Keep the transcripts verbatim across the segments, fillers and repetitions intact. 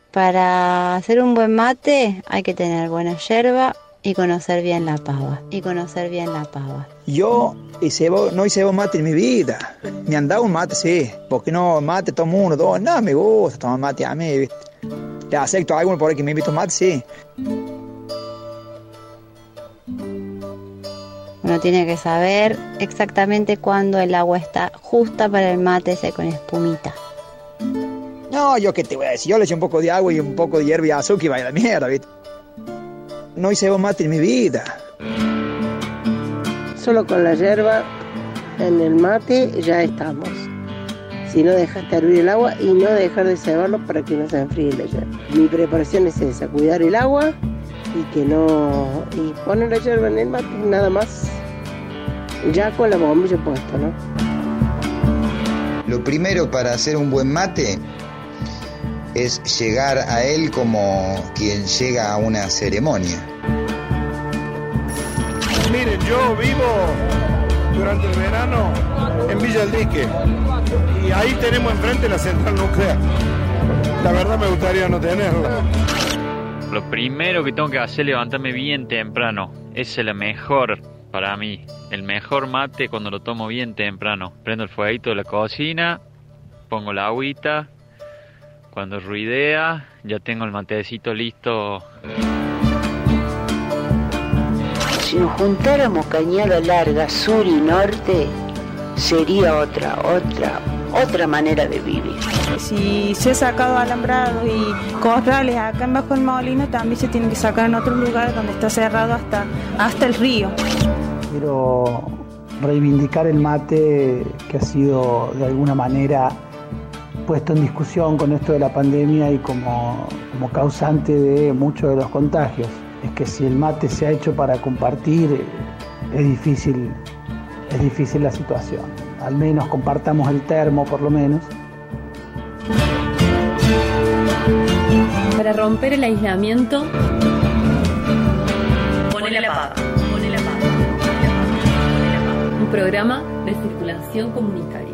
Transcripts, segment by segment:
Para hacer un buen mate hay que tener buena yerba y conocer bien la pava. Y conocer bien la pava. Yo hice, no hice mate en mi vida. Me han dado un mate, sí. Porque no, mate todo el mundo, todo. No, me gusta tomar mate a mí, ¿viste? Le acepto a alguno por ahí que me invita a mate, sí. Uno tiene que saber exactamente cuándo el agua está justa para el mate ese con espumita. No, yo qué te voy a decir, yo le eché un poco de agua y un poco de hierba y azúcar y vaya la mierda, ¿viste? No hice mate en mi vida. Solo con la hierba en el mate ya estamos. Si no dejaste hervir el agua y no dejar de cebarlo para que no se enfríe la hierba. Mi preparación es esa, cuidar el agua y que no... y poner la hierba en el mate, nada más. Ya con la bombilla puesta, ¿no? Lo primero para hacer un buen mate es llegar a él como quien llega a una ceremonia. Miren, yo vivo durante el verano en Villa del Dique y ahí tenemos enfrente la central nuclear. La verdad me gustaría no tenerla. Lo primero que tengo que hacer es levantarme bien temprano. Ese es el mejor para mí. El mejor mate cuando lo tomo bien temprano. Prendo el fueguito de la cocina, pongo la agüita. Cuando ruidea, ya tengo el matecito listo. Si nos juntáramos Cañada Larga, sur y norte, sería otra, otra, otra manera de vivir. Si se ha sacado alambrados y corrales acá en Bajo el Molino, también se tienen que sacar en otros lugares donde está cerrado hasta, hasta el río. Quiero reivindicar el mate que ha sido de alguna manera puesto en discusión con esto de la pandemia y como, como causante de muchos de los contagios. Es que si el mate se ha hecho para compartir, es difícil, es difícil la situación. Al menos compartamos el termo, por lo menos. Para romper el aislamiento, Ponele la pava. Ponele la pava. Un programa de circulación comunitaria.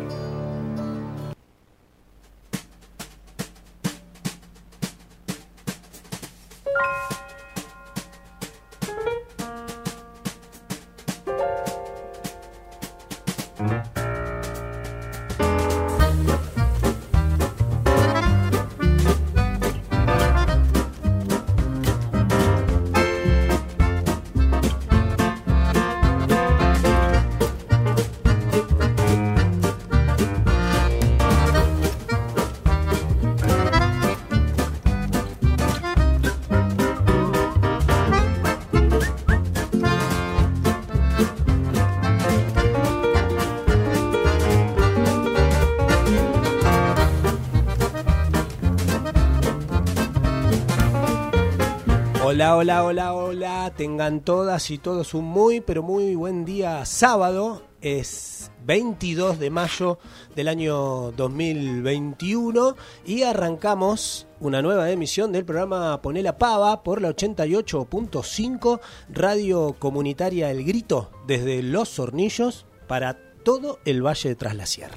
Hola, hola, hola, hola, tengan todas y todos un muy, pero muy buen día sábado. Es veintidós de mayo del año dos mil veintiuno y arrancamos una nueva emisión del programa Poné la Pava por la ochenta y ocho punto cinco Radio Comunitaria El Grito desde Los Hornillos para todo el Valle de Tras la Sierra.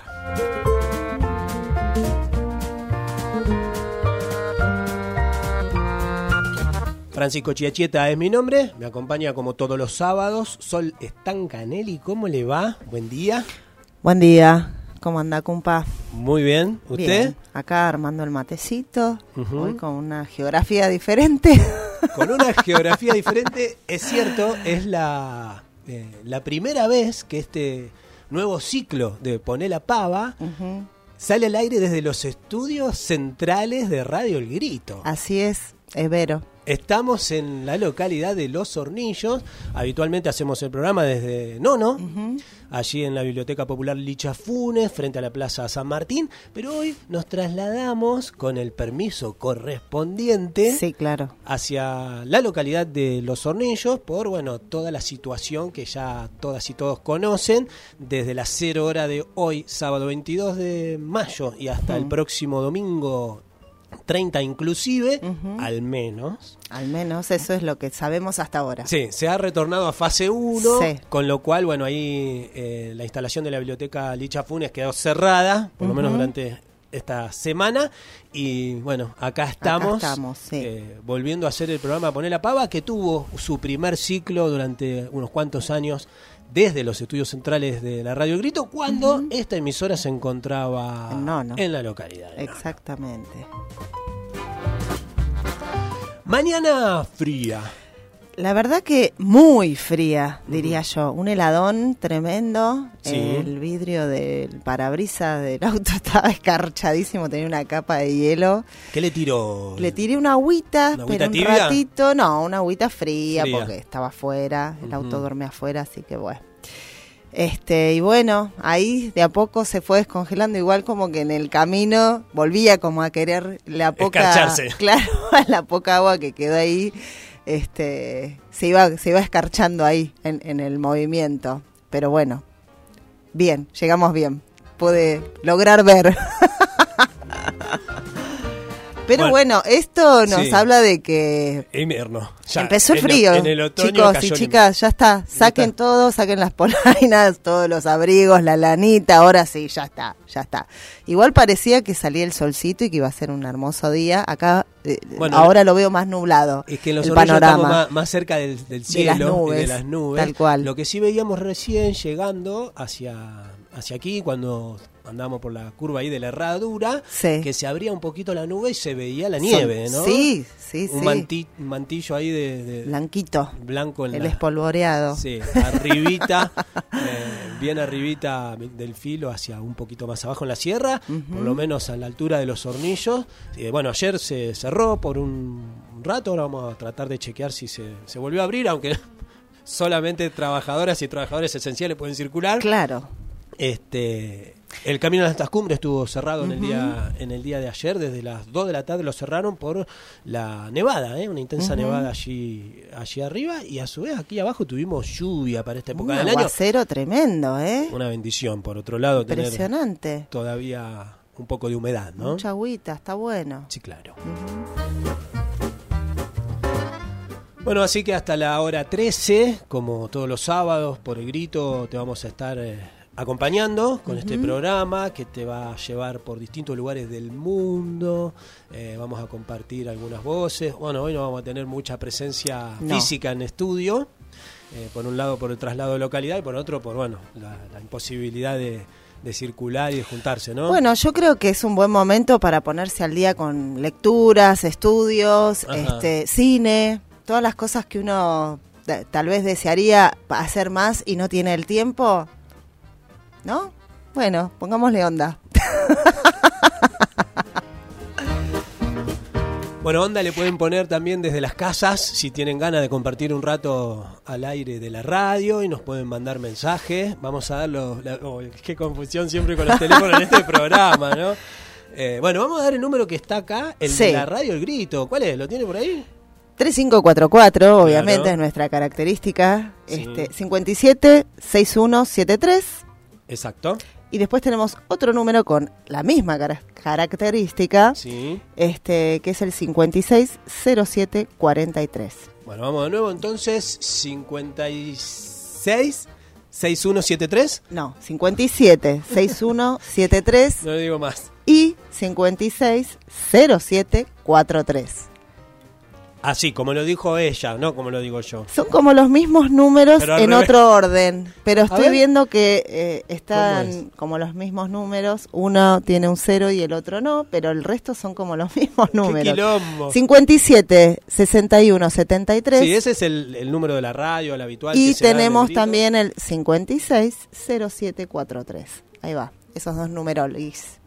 Francisco Chiachieta es mi nombre, me acompaña como todos los sábados Sol Stancanelli. ¿Cómo le va? Buen día. Buen día, ¿cómo anda, compa? Muy bien, ¿usted? Bien. Acá armando el matecito, uh-huh. Hoy con una geografía diferente. Con una geografía diferente, es cierto, es la, eh, la primera vez que este nuevo ciclo de Poné la Pava uh-huh. sale al aire desde los estudios centrales de Radio El Grito. Así es, es Vero. Estamos en la localidad de Los Hornillos. Habitualmente hacemos el programa desde Nono, uh-huh. allí en la Biblioteca Popular Licha Funes, frente a la Plaza San Martín. Pero hoy nos trasladamos con el permiso correspondiente, sí, claro, hacia la localidad de Los Hornillos por, bueno, toda la situación que ya todas y todos conocen, desde las cero hora de hoy, sábado veintidós de mayo, y hasta uh-huh. el próximo domingo treinta inclusive, uh-huh. al menos. Al menos, eso es lo que sabemos hasta ahora. Sí, se ha retornado a fase uno, sí. Con lo cual, bueno, ahí eh, la instalación de la biblioteca Licha Funes quedó cerrada, por uh-huh. lo menos durante esta semana. Y bueno, acá estamos, acá estamos sí. eh, volviendo a hacer el programa Poné la Pava, que tuvo su primer ciclo durante unos cuantos años desde los estudios centrales de la Radio El Grito, cuando uh-huh. esta emisora se encontraba no, no. en la localidad. Exactamente. Mañana fría. La verdad que muy fría, diría uh-huh. yo. Un heladón tremendo. Sí. El vidrio del parabrisas del auto estaba escarchadísimo, tenía una capa de hielo. ¿Qué le tiró? Le tiré una agüita, ¿Una pero agüita un tibia? ratito, no, una agüita fría, fría. porque estaba afuera, el uh-huh. auto duerme afuera, así que bueno. Este, y bueno, ahí de a poco se fue descongelando, igual como que en el camino volvía como a querer la poca, escarcharse. Claro, la poca agua que quedó ahí, este, se iba, se iba escarchando ahí en, en el movimiento. Pero bueno, bien, llegamos bien, pude lograr ver. Pero bueno, bueno, esto nos sí. habla de que invierno. Ya, empezó el en frío. El, en el otoño chicos y chicas, ya está. Saquen está. todo, saquen las polainas, todos los abrigos, la lanita. Ahora sí, ya está, ya está. Igual parecía que salía el solcito y que iba a ser un hermoso día. Acá eh, bueno, ahora lo veo más nublado. Es que en los el panorama panorama más, más cerca del, del cielo, de las nubes, y de las nubes. Tal cual. Lo que sí veíamos recién llegando hacia, hacia aquí, cuando andamos por la curva ahí de la Herradura, sí. que se abría un poquito la nube y se veía la nieve, ¿no? Sí, sí, un sí. Manti, un mantillo ahí de, de blanquito, blanco en el la, espolvoreado. Sí, arribita, eh, bien arribita del filo, hacia un poquito más abajo en la sierra, uh-huh. por lo menos a la altura de los Hornillos. Eh, bueno, ayer se cerró por un rato, ahora vamos a tratar de chequear si se, se volvió a abrir, aunque solamente trabajadoras y trabajadores esenciales pueden circular. Claro. Este, el camino a las cumbres estuvo cerrado uh-huh. en el día en el día de ayer, desde las dos de la tarde lo cerraron por la nevada, ¿eh? Una intensa uh-huh. nevada allí allí arriba, y a su vez aquí abajo tuvimos lluvia para esta época un del año. Un aguacero tremendo, ¿eh? Una bendición, por otro lado, impresionante. Tener todavía un poco de humedad, ¿no? Mucha agüita, está bueno. Sí, claro. Uh-huh. Bueno, así que hasta la hora trece, como todos los sábados, por El Grito, te vamos a estar eh, acompañando con uh-huh. este programa que te va a llevar por distintos lugares del mundo. Eh, vamos a compartir algunas voces. Bueno, hoy no vamos a tener mucha presencia no. física en estudio. Eh, por un lado por el traslado de localidad y por otro por bueno la, la imposibilidad de, de circular y de juntarse, ¿no? Bueno, yo creo que es un buen momento para ponerse al día con lecturas, estudios, Ajá. este cine, todas las cosas que uno t- tal vez desearía hacer más y no tiene el tiempo, ¿no? Bueno, pongámosle onda. Bueno, onda le pueden poner también desde las casas si tienen ganas de compartir un rato al aire de la radio, y nos pueden mandar mensajes. Vamos a dar los... La, oh, qué confusión siempre con los teléfonos en este programa, ¿no? Eh, bueno, vamos a dar el número que está acá, el sí. de la radio El Grito. ¿Cuál es? ¿Lo tiene por ahí? tres cinco cuatro cuatro, obviamente claro. es nuestra característica. Sí. Este, cincuenta y siete sesenta y uno setenta y tres. Exacto. Y después tenemos otro número con la misma car- característica, sí. este, que es el cincuenta y seis cero siete cuarenta y tres. Bueno, vamos de nuevo entonces, cincuenta y seis sesenta y uno setenta y tres. No, cincuenta y siete sesenta y uno setenta y tres. No digo más. Y cincuenta y seis cero siete cuarenta y tres. Así, como lo dijo ella, no como lo digo yo. Son como los mismos números en revés. Otro orden, pero estoy viendo que eh, están como los mismos números. Uno tiene un cero y el otro no, pero el resto son como los mismos números. ¡Qué quilombo! cincuenta y siete sesenta y uno setenta y tres. Sí, ese es el, el número de la radio, el habitual. Y que se tenemos el también el cincuenta y seis cero siete cuarenta y tres. Ahí va, esos dos numerolis.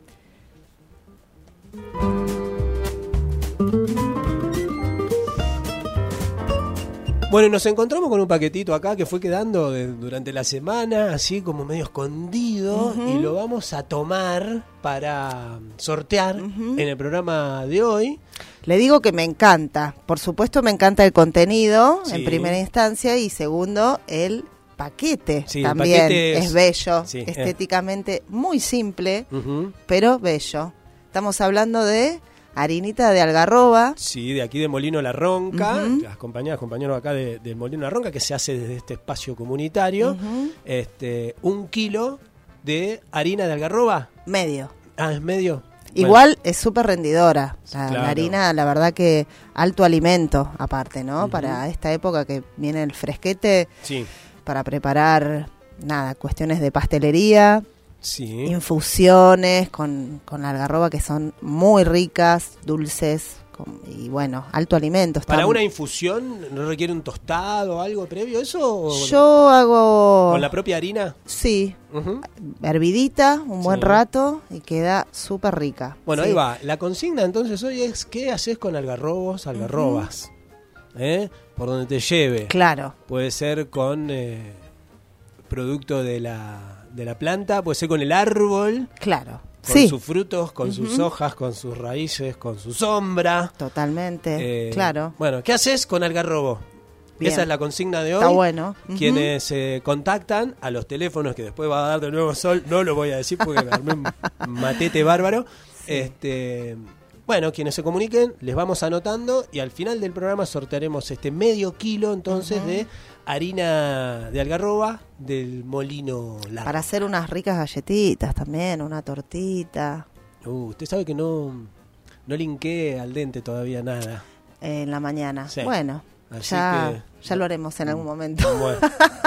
Bueno, y nos encontramos con un paquetito acá que fue quedando de, durante la semana, así como medio escondido, uh-huh. y lo vamos a tomar para sortear uh-huh. en el programa de hoy. Le digo que me encanta, por supuesto me encanta el contenido, sí. en primera instancia, y segundo, el paquete sí, también el paquete es, es bello, sí, estéticamente eh. muy simple, uh-huh. pero bello. Estamos hablando de... harinita de algarroba. Sí, de aquí de Molino La Ronca, uh-huh. las compañeras, compañeros acá de, de Molino La Ronca, que se hace desde este espacio comunitario. Uh-huh. Este, un kilo de harina de algarroba. Medio. Ah, es medio. Igual bueno. Es súper rendidora. La, claro. la harina, la verdad que alto alimento, aparte, ¿no? Uh-huh. Para esta época que viene el fresquete, sí. Para preparar, nada, cuestiones de pastelería, sí. Infusiones con, con la algarroba que son muy ricas, dulces. Y bueno, alto alimento. ¿Para una infusión no requiere un tostado o algo previo eso? Yo hago... ¿Con la propia harina? Sí, uh-huh. Hervidita un buen sí. rato y queda súper rica. Bueno, sí. Ahí va. La consigna entonces hoy es ¿qué haces con algarrobos, algarrobas? Uh-huh. ¿Eh? Por donde te lleve. Claro. Puede ser con eh, producto de la, de la planta, puede ser con el árbol. Claro. Con sí. sus frutos, con uh-huh. sus hojas, con sus raíces, con su sombra. Totalmente, eh, claro. Bueno, ¿qué haces con algarrobo? Bien. Esa es la consigna de hoy. Está bueno. Uh-huh. Quienes eh, contactan a los teléfonos que después va a dar de nuevo Sol, no lo voy a decir porque me armé un matete bárbaro. Sí. Este, bueno, quienes se comuniquen, les vamos anotando y al final del programa sortearemos este medio kilo entonces uh-huh. de harina de algarroba del Molino Largo. Para hacer unas ricas galletitas también, una tortita. Uh, usted sabe que no, no linqué al dente todavía nada. Eh, en la mañana. Sí. Bueno, así ya, que, ya lo haremos en algún momento. Bueno.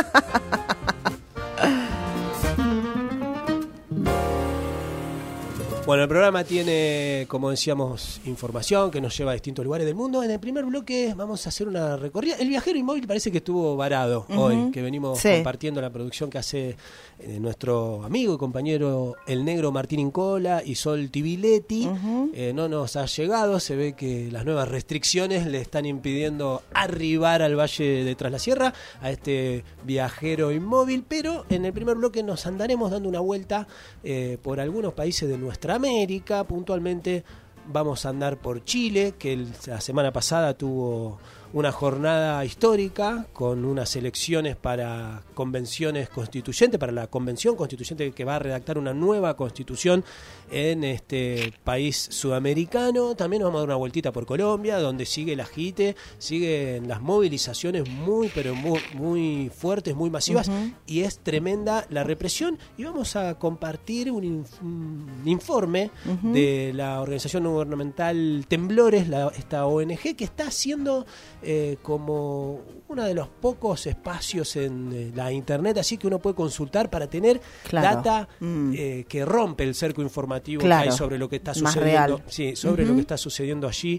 Bueno, el programa tiene, como decíamos, información que nos lleva a distintos lugares del mundo. En el primer bloque vamos a hacer una recorrida. El viajero inmóvil parece que estuvo varado uh-huh. hoy, que venimos sí. compartiendo la producción que hace eh, nuestro amigo y compañero el negro Martín Incola y Sol Tibiletti. Uh-huh. Eh, no nos ha llegado, se ve que las nuevas restricciones le están impidiendo arribar al Valle de Tras la Sierra, a este viajero inmóvil, pero en el primer bloque nos andaremos dando una vuelta eh, por algunos países de nuestra América. Puntualmente vamos a andar por Chile, que el, la semana pasada tuvo una jornada histórica con unas elecciones para convenciones constituyentes, para la convención constituyente que va a redactar una nueva constitución en este país sudamericano. También nos vamos a dar una vueltita por Colombia, donde sigue el agite, siguen las movilizaciones muy, pero muy, muy fuertes, muy masivas, uh-huh. y es tremenda la represión. Y vamos a compartir un, inf- un informe uh-huh. de la organización no gubernamental Temblores, la, esta O N G, que está haciendo eh, como uno de los pocos espacios en eh, la internet, así que uno puede consultar para tener claro. data mm. eh, que rompe el cerco informativo claro. que hay sobre lo que está sucediendo, sí, sobre uh-huh. lo que está sucediendo allí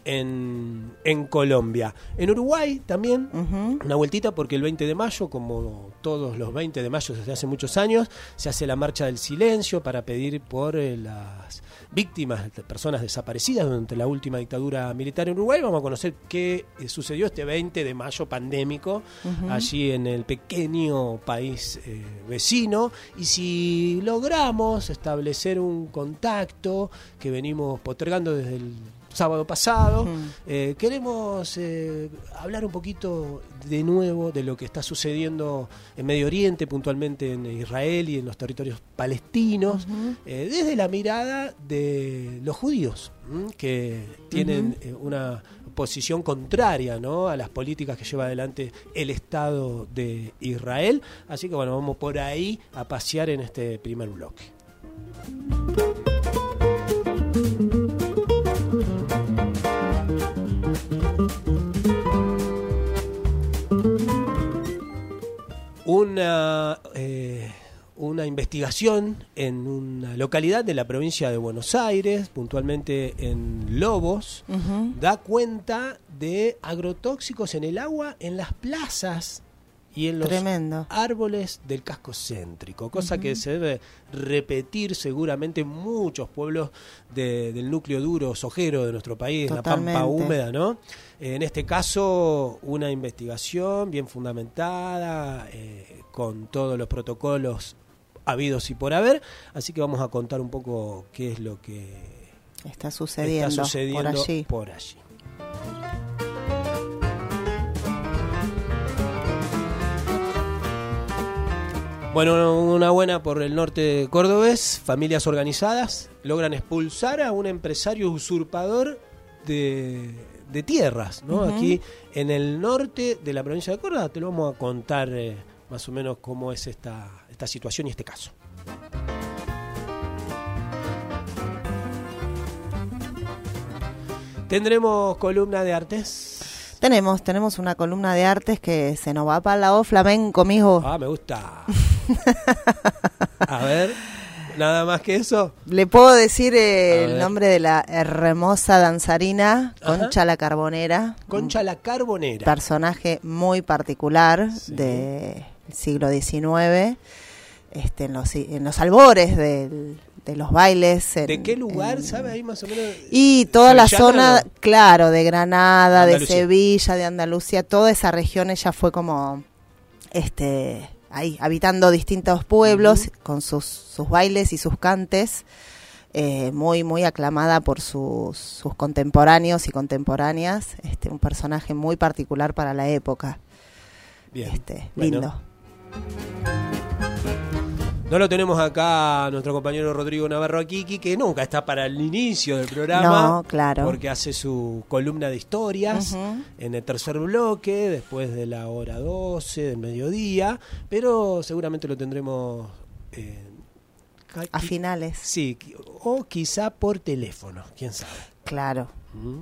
en, en Colombia. En Uruguay también uh-huh. una vueltita, porque el veinte de mayo, como todos los veinte de mayo desde hace muchos años, se hace la marcha del silencio para pedir por eh, las víctimas, personas desaparecidas durante la última dictadura militar en Uruguay. Vamos a conocer qué eh, sucedió este veinte de mayo pandémico uh-huh. allí en el pequeño país eh, vecino, y si logramos establecer un contacto que venimos postergando desde el sábado pasado, uh-huh. eh, queremos eh, hablar un poquito de nuevo de lo que está sucediendo en Medio Oriente, puntualmente en Israel y en los territorios palestinos, uh-huh. eh, desde la mirada de los judíos, ¿m? que tienen uh-huh. eh, una posición contraria, ¿no?, a las políticas que lleva adelante el Estado de Israel. Así que bueno, vamos por ahí a pasear en este primer bloque. Una, eh, una investigación en una localidad de la provincia de Buenos Aires, puntualmente en Lobos, uh-huh. da cuenta de agrotóxicos en el agua, en las plazas y en los Tremendo. árboles del casco céntrico, cosa uh-huh. que se debe repetir seguramente en muchos pueblos de, del núcleo duro sojero de nuestro país, Totalmente. la pampa húmeda, ¿no? En este caso, una investigación bien fundamentada, eh, con todos los protocolos habidos y por haber, así que vamos a contar un poco qué es lo que está sucediendo, está sucediendo por allí. Por allí. Bueno, una buena por el norte cordobés. Familias organizadas logran expulsar a un empresario usurpador de, de tierras, ¿no? Uh-huh. Aquí en el norte de la provincia de Córdoba. Te lo vamos a contar eh, más o menos cómo es esta, esta situación y este caso. ¿Tendremos columna de artes? Tenemos, tenemos una columna de artes que se nos va para el lado flamenco, mijo. Ah, me gusta. A ver, nada más que eso. Le puedo decir eh, el nombre de la hermosa danzarina, Ajá. Concha la Carbonera. Concha la Carbonera. Personaje muy particular sí. del siglo diecinueve, este, en los, en los albores del... de los bailes. En, ¿De qué lugar, en, sabe ahí más o menos? Y toda la zona, no? claro, de Granada, Andalucía. de Sevilla, de Andalucía, toda esa región ella fue como, este, ahí, habitando distintos pueblos, uh-huh. con sus, sus bailes y sus cantes, eh, muy, muy aclamada por sus, sus contemporáneos y contemporáneas, este, un personaje muy particular para la época. Bien. Este, bueno. Lindo. No lo tenemos acá nuestro compañero Rodrigo Navarro Kiki, que nunca está para el inicio del programa. No, claro. Porque hace su columna de historias uh-huh. en el tercer bloque, después de la hora doce del mediodía, pero seguramente lo tendremos... Eh, a finales. Sí, o quizá por teléfono, quién sabe. Claro. Uh-huh.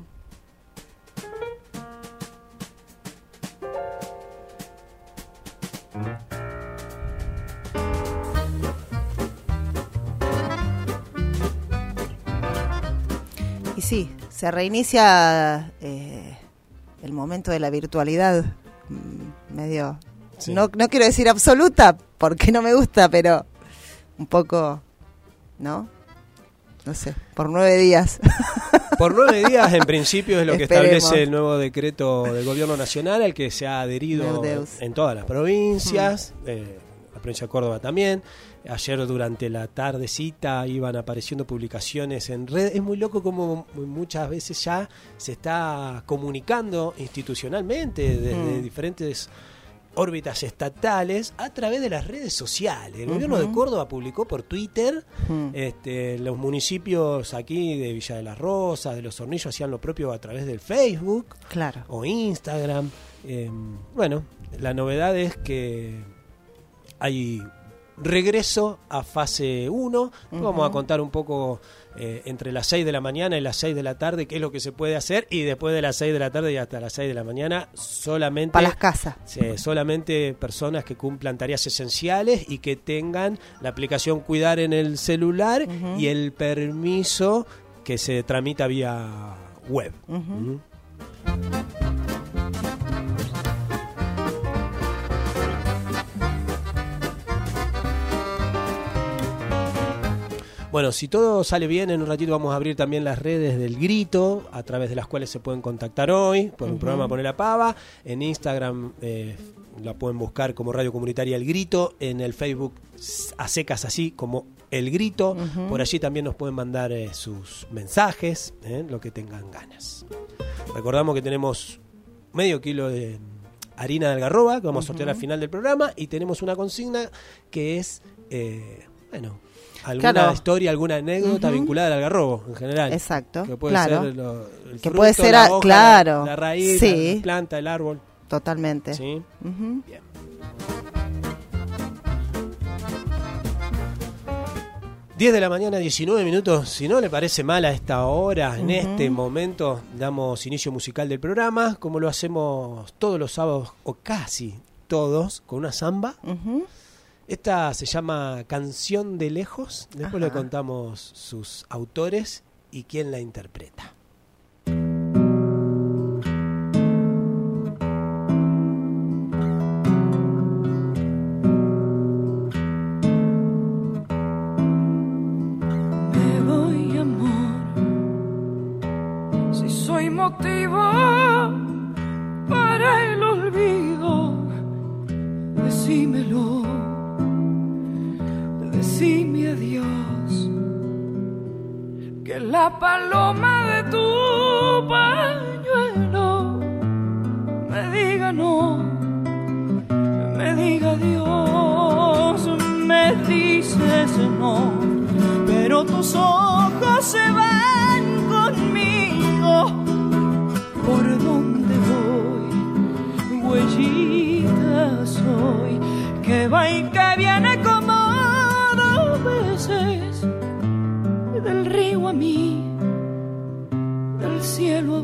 Y sí, se reinicia eh, el momento de la virtualidad, medio, sí. no, no quiero decir absoluta, porque no me gusta, pero un poco, ¿no? No sé, por nueve días. Por nueve días, en principio, es lo que Esperemos. establece el nuevo decreto del gobierno nacional, al que se ha adherido en todas las provincias, hmm. eh, la provincia de Córdoba también. Ayer durante la tardecita iban apareciendo publicaciones en red. Es muy loco como muchas veces ya se está comunicando institucionalmente desde mm. diferentes órbitas estatales a través de las redes sociales. El uh-huh. gobierno de Córdoba publicó por Twitter, uh-huh. este, los municipios aquí de Villa de las Rosas, de Los Hornillos, hacían lo propio a través del Facebook claro. o Instagram. Eh, bueno, la novedad es que hay... regreso a fase uno. Uh-huh. Vamos a contar un poco eh, entre las seis de la mañana y las seis de la tarde qué es lo que se puede hacer, y después de las seis de la tarde y hasta las seis de la mañana solamente para las casas. Sí, solamente personas que cumplan tareas esenciales y que tengan la aplicación Cuidar en el celular uh-huh. y el permiso que se tramita vía web. Uh-huh. Uh-huh. Bueno, si todo sale bien, en un ratito vamos a abrir también las redes del Grito, a través de las cuales se pueden contactar hoy por un uh-huh. programa Poné la Pava. En Instagram eh, la pueden buscar como Radio Comunitaria El Grito, en el Facebook a secas así como El Grito. Uh-huh. Por allí también nos pueden mandar eh, sus mensajes, eh, lo que tengan ganas. Recordamos que tenemos medio kilo de harina de algarroba que vamos uh-huh. a sortear al final del programa, y tenemos una consigna que es, eh, bueno... alguna claro. historia, alguna anécdota uh-huh. vinculada al algarrobo en general. Exacto. Que puede claro. ser lo, el que fruto, puede ser la a, hoja, claro. la, la raíz, sí. la planta, el árbol. Totalmente. Sí. Uh-huh. Bien. diez de la mañana, diecinueve minutos. Si no le parece mal a esta hora, en uh-huh. este momento, damos inicio musical del programa, como lo hacemos todos los sábados, o casi todos, con una samba. Uh-huh. Esta se llama Canción de Lejos. Después Ajá. le contamos sus autores y quién la interpreta. Me voy, amor, si soy motivo para el olvido, decímelo. Decime adiós, que la paloma de tu pañuelo me diga no, me diga adiós. Me dices no, pero tus ojos se van conmigo. ¿Por dónde voy? Huellita soy, que va y que viene como veces, del río a mí, del cielo a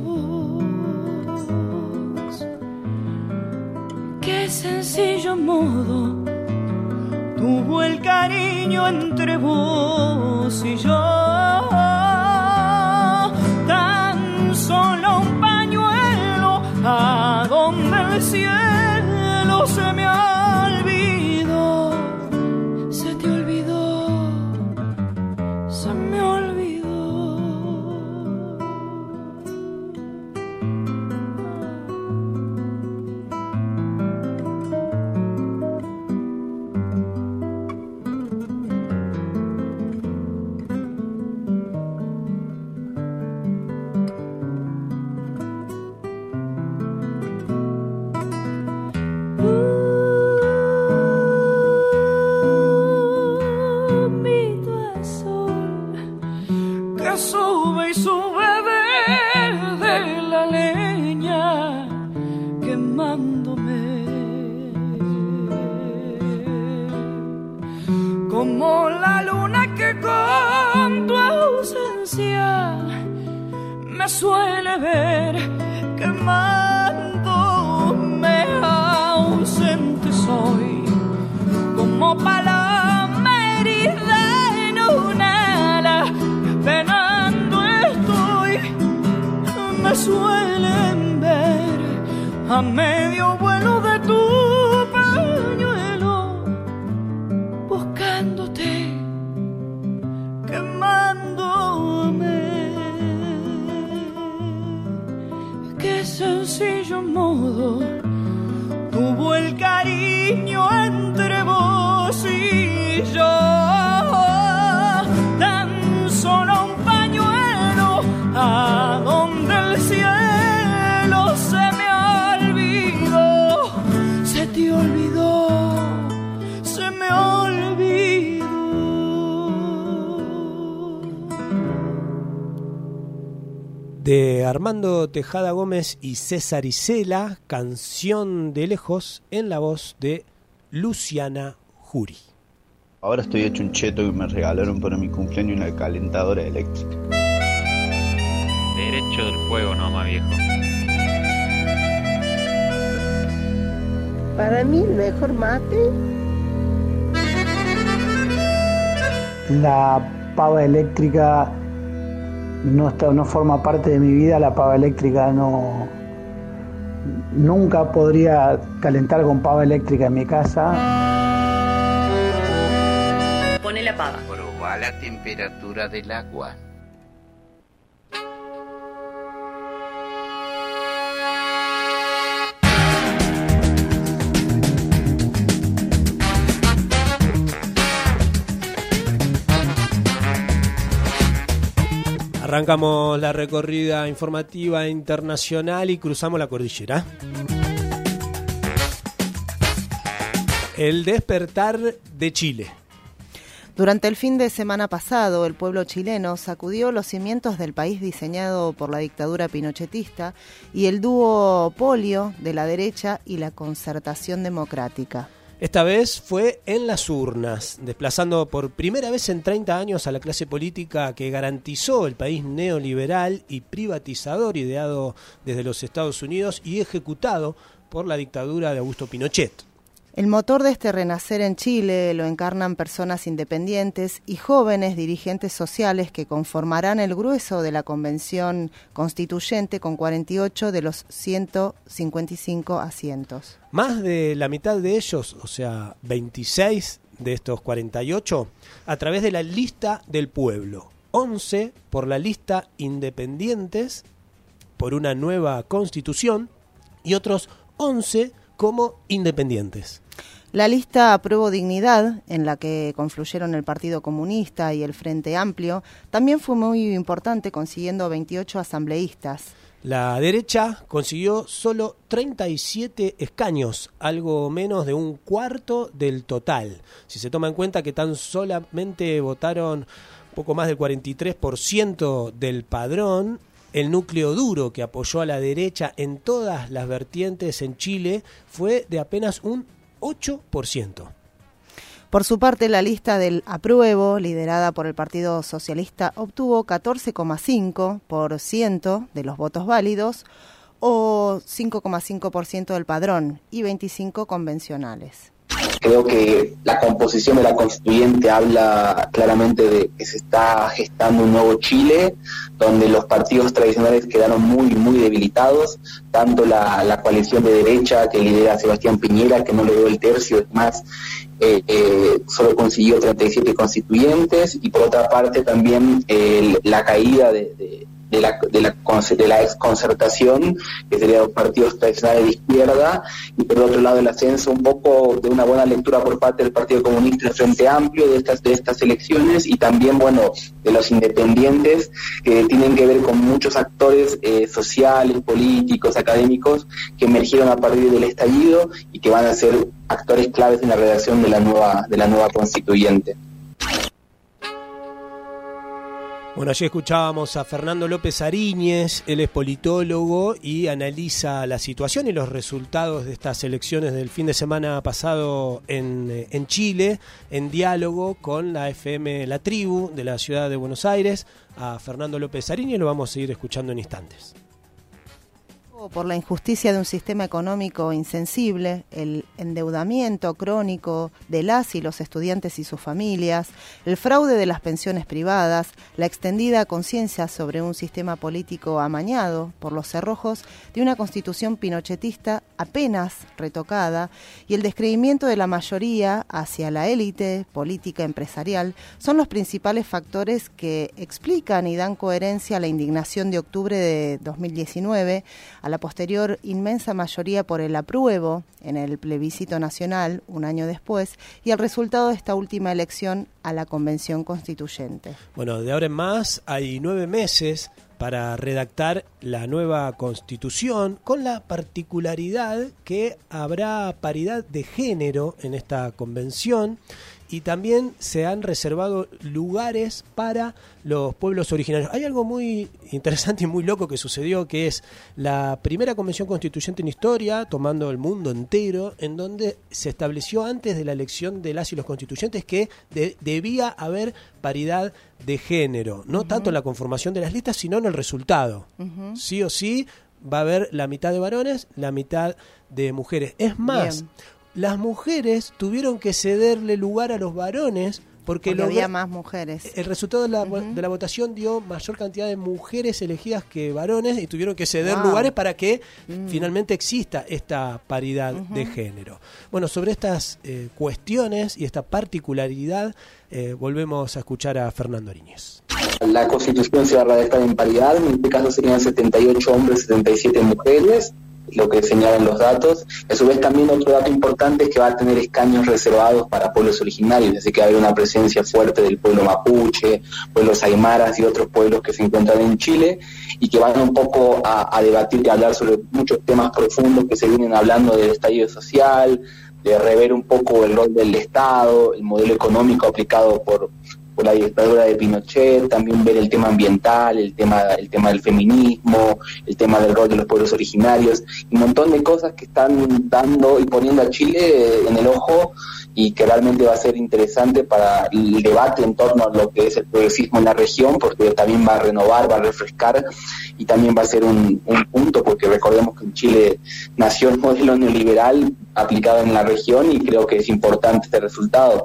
modo tuvo el cariño entre vos y yo. Tan solo un pañuelo a donde el cielo se me olvidó. Se te olvidó, se me olvidó. Sube y sube de la leña quemándome, como la luna que con tu ausencia me suele ver quemándome. Ausente soy como paloma herida en una ala, penando estoy, me suelen ver a medio vuelo de tu pañuelo, buscándote, quemándome. Qué sencillo modo tuvo el cariño entre vos y yo. Solo un pañuelo a donde el cielo se me olvidó. Se te olvidó, se me olvidó. De Armando Tejada Gómez y César Isela, Canción de Lejos, en la voz de Luciana Jury. Ahora estoy hecho un cheto y me regalaron para mi cumpleaños una calentadora eléctrica. Derecho del fuego nomás, viejo. Para mí el mejor mate. La pava eléctrica no está, no forma parte de mi vida. La pava eléctrica no. Nunca podría calentar con pava eléctrica en mi casa. Pone la pava. Proba la temperatura del agua. Arrancamos la recorrida informativa internacional y cruzamos la cordillera. El despertar de Chile. Durante el fin de semana pasado, el pueblo chileno sacudió los cimientos del país diseñado por la dictadura pinochetista y el duopolio de la derecha y la concertación democrática. Esta vez fue en las urnas, desplazando por primera vez en treinta años a la clase política que garantizó el país neoliberal y privatizador ideado desde los Estados Unidos y ejecutado por la dictadura de Augusto Pinochet. El motor de este renacer en Chile lo encarnan personas independientes y jóvenes dirigentes sociales que conformarán el grueso de la convención constituyente con cuarenta y ocho de los ciento cincuenta y cinco asientos. Más de la mitad de ellos, o sea, veintiséis de estos cuarenta y ocho, a través de la lista del pueblo, once por la lista independientes por una nueva constitución y otros once como independientes. La lista Apruebo Dignidad, en la que confluyeron el Partido Comunista y el Frente Amplio, también fue muy importante, consiguiendo veintiocho asambleístas. La derecha consiguió solo treinta y siete escaños, algo menos de un cuarto del total. Si se toma en cuenta que tan solamente votaron poco más del cuarenta y tres por ciento del padrón, el núcleo duro que apoyó a la derecha en todas las vertientes en Chile fue de apenas un ocho por ciento. Por su parte, la lista del Apruebo, liderada por el Partido Socialista, obtuvo catorce coma cinco por ciento de los votos válidos o cinco coma cinco por ciento del padrón y veinticinco convencionales. Creo que la composición de la constituyente habla claramente de que se está gestando un nuevo Chile, donde los partidos tradicionales quedaron muy, muy debilitados, tanto la, la coalición de derecha que lidera Sebastián Piñera, que no logró el tercio, es más, eh, eh, solo consiguió treinta y siete constituyentes, y por otra parte también eh, la caída de, de de la de la, de la exconcertación, que serían los partidos tradicionales de izquierda, y por otro lado el ascenso un poco de una buena lectura por parte del Partido Comunista del Frente Amplio de estas de estas elecciones, y también, bueno, de los independientes, que tienen que ver con muchos actores eh, sociales, políticos, académicos, que emergieron a partir del estallido y que van a ser actores claves en la redacción de la nueva de la nueva constituyente. Bueno, allí escuchábamos a Fernando López Ariñez, él es politólogo y analiza la situación y los resultados de estas elecciones del fin de semana pasado en, en Chile, en diálogo con la F M La Tribu de la ciudad de Buenos Aires. A Fernando López Ariñez lo vamos a seguir escuchando en instantes. Por la injusticia de un sistema económico insensible, el endeudamiento crónico de las y los estudiantes y sus familias, el fraude de las pensiones privadas, la extendida conciencia sobre un sistema político amañado por los cerrojos de una constitución pinochetista apenas retocada y el descreimiento de la mayoría hacia la élite política empresarial son los principales factores que explican y dan coherencia a la indignación de octubre de dos mil diecinueve, a la posterior inmensa mayoría por el apruebo en el plebiscito nacional un año después y el resultado de esta última elección a la Convención Constituyente. Bueno, de ahora en más hay nueve meses para redactar la nueva Constitución, con la particularidad que habrá paridad de género en esta convención. Y también se han reservado lugares para los pueblos originarios. Hay algo muy interesante y muy loco que sucedió, que es la primera convención constituyente en historia, tomando el mundo entero, en donde se estableció antes de la elección de las y los constituyentes que de, debía haber paridad de género. No uh-huh. tanto en la conformación de las listas, sino en el resultado. Uh-huh. Sí o sí va a haber la mitad de varones, la mitad de mujeres. Es más... Bien. Las mujeres tuvieron que cederle lugar a los varones porque, porque había más mujeres. El resultado de la, uh-huh. de la votación dio mayor cantidad de mujeres elegidas que varones y tuvieron que ceder wow. lugares para que mm. finalmente exista esta paridad uh-huh. de género. Bueno, sobre estas eh, cuestiones y esta particularidad eh, volvemos a escuchar a Fernando Ariñez. La Constitución se va a redactar en paridad, en este caso serían setenta y ocho hombres, setenta y siete mujeres, lo que señalan los datos. A su vez también otro dato importante es que va a tener escaños reservados para pueblos originarios, así que va a haber una presencia fuerte del pueblo mapuche, pueblos aymaras y otros pueblos que se encuentran en Chile y que van un poco a, a debatir y a hablar sobre muchos temas profundos que se vienen hablando del estallido social, de rever un poco el rol del Estado, el modelo económico aplicado por por la dictadura de Pinochet, también ver el tema ambiental, el tema el tema del feminismo, el tema del rol de los pueblos originarios, y un montón de cosas que están dando y poniendo a Chile en el ojo y que realmente va a ser interesante para el debate en torno a lo que es el progresismo en la región, porque también va a renovar, va a refrescar y también va a ser un, un punto, porque recordemos que en Chile nació el modelo neoliberal aplicado en la región y creo que es importante este resultado.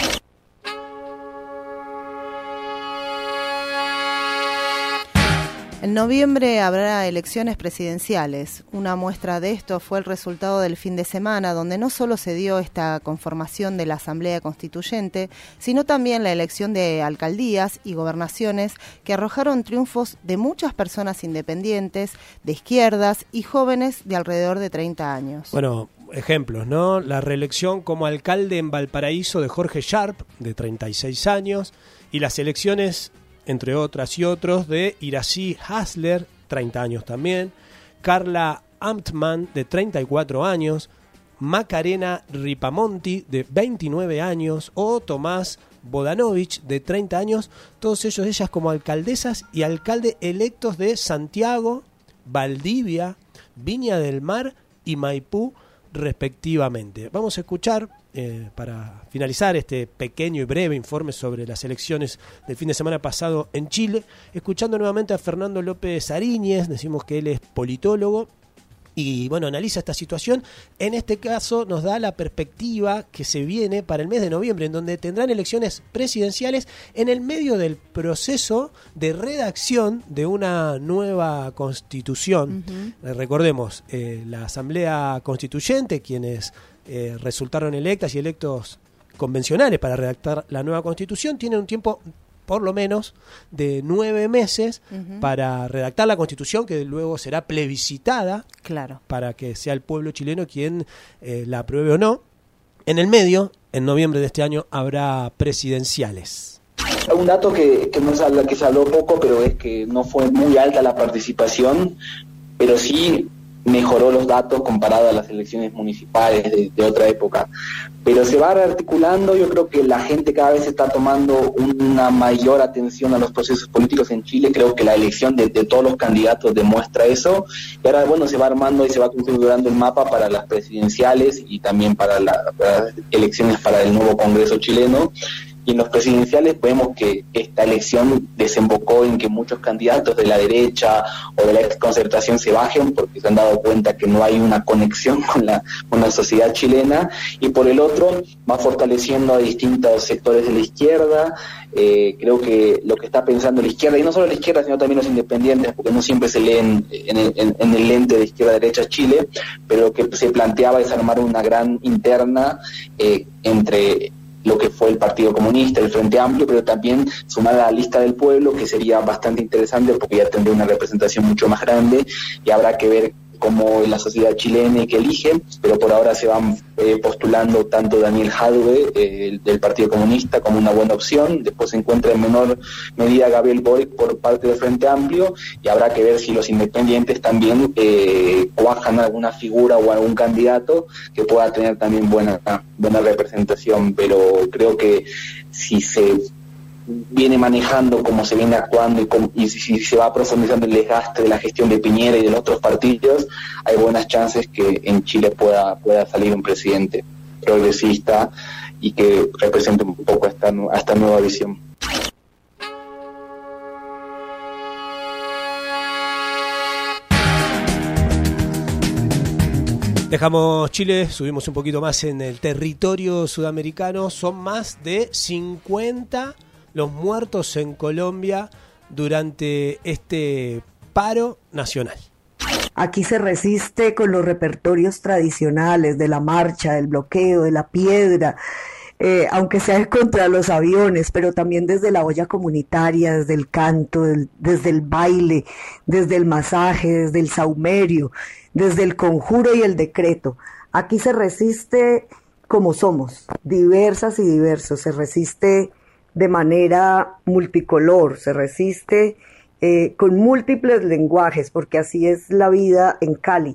En noviembre habrá elecciones presidenciales. Una muestra de esto fue el resultado del fin de semana, donde no solo se dio esta conformación de la Asamblea Constituyente, sino también la elección de alcaldías y gobernaciones que arrojaron triunfos de muchas personas independientes, de izquierdas y jóvenes de alrededor de treinta años. Bueno, ejemplos, ¿no? La reelección como alcalde en Valparaíso de Jorge Sharp, de treinta y seis años, y las elecciones, entre otras y otros, de Iracy Hasler, treinta años también, Carla Amtman, de treinta y cuatro años, Macarena Ripamonti, de veintinueve años, o Tomás Bodanovich, de treinta años, todos ellos, ellas como alcaldesas y alcalde electos de Santiago, Valdivia, Viña del Mar y Maipú, respectivamente. Vamos a escuchar, eh, para finalizar este pequeño y breve informe sobre las elecciones del fin de semana pasado en Chile, escuchando nuevamente a Fernando López Ariñez. Decimos que él es politólogo y bueno, analiza esta situación. En este caso nos da la perspectiva que se viene para el mes de noviembre, en donde tendrán elecciones presidenciales en el medio del proceso de redacción de una nueva constitución. Uh-huh. Eh, recordemos, eh, la Asamblea Constituyente, quienes eh, resultaron electas y electos convencionales para redactar la nueva constitución, tienen un tiempo por lo menos de nueve meses uh-huh. para redactar la Constitución, que luego será plebiscitada, claro, para que sea el pueblo chileno quien eh, la apruebe o no. En el medio, en noviembre de este año, habrá presidenciales. Un dato que, que, no se habla, que se habló poco, pero es que no fue muy alta la participación, pero sí mejoró los datos comparado a las elecciones municipales de, de otra época. Pero se va rearticulando. Yo creo que la gente cada vez está tomando una mayor atención a los procesos políticos en Chile. Creo que la elección de, de todos los candidatos demuestra eso. Y ahora, bueno, se va armando y se va configurando el mapa para las presidenciales y también para, la, para las elecciones para el nuevo Congreso chileno. Y en los presidenciales vemos que esta elección desembocó en que muchos candidatos de la derecha o de la exconcertación se bajen porque se han dado cuenta que no hay una conexión con la, con la sociedad chilena, y por el otro va fortaleciendo a distintos sectores de la izquierda. Eh, creo que lo que está pensando la izquierda, y no solo la izquierda sino también los independientes, porque no siempre se leen en el, en, en el lente de izquierda-derecha Chile, pero lo que se planteaba es armar una gran interna eh, entre lo que fue el Partido Comunista, el Frente Amplio, pero también sumar a la lista del pueblo, que sería bastante interesante porque ya tendría una representación mucho más grande, y habrá que ver cómo la sociedad chilena que elige, pero por ahora se van eh, postulando tanto Daniel Jadwe eh, del Partido Comunista como una buena opción. Después se encuentra en menor medida Gabriel Boric por parte del Frente Amplio, y habrá que ver si los independientes también eh, cuajan alguna figura o algún candidato que pueda tener también buena, buena representación. Pero creo que si se viene manejando como se viene actuando y, como, y si se va profundizando el desgaste de la gestión de Piñera y de los otros partidos, hay buenas chances que en Chile pueda pueda salir un presidente progresista y que represente un poco a esta, a esta nueva visión. Dejamos Chile, subimos un poquito más en el territorio sudamericano. Son más de cincuenta los muertos en Colombia durante este paro nacional. Aquí se resiste con los repertorios tradicionales de la marcha, del bloqueo, de la piedra, eh, aunque sea contra los aviones, pero también desde la olla comunitaria, desde el canto, del, desde el baile, desde el masaje, desde el saumerio, desde el conjuro y el decreto. Aquí se resiste como somos, diversas y diversos, se resiste de manera multicolor, se resiste eh, con múltiples lenguajes, porque así es la vida en Cali.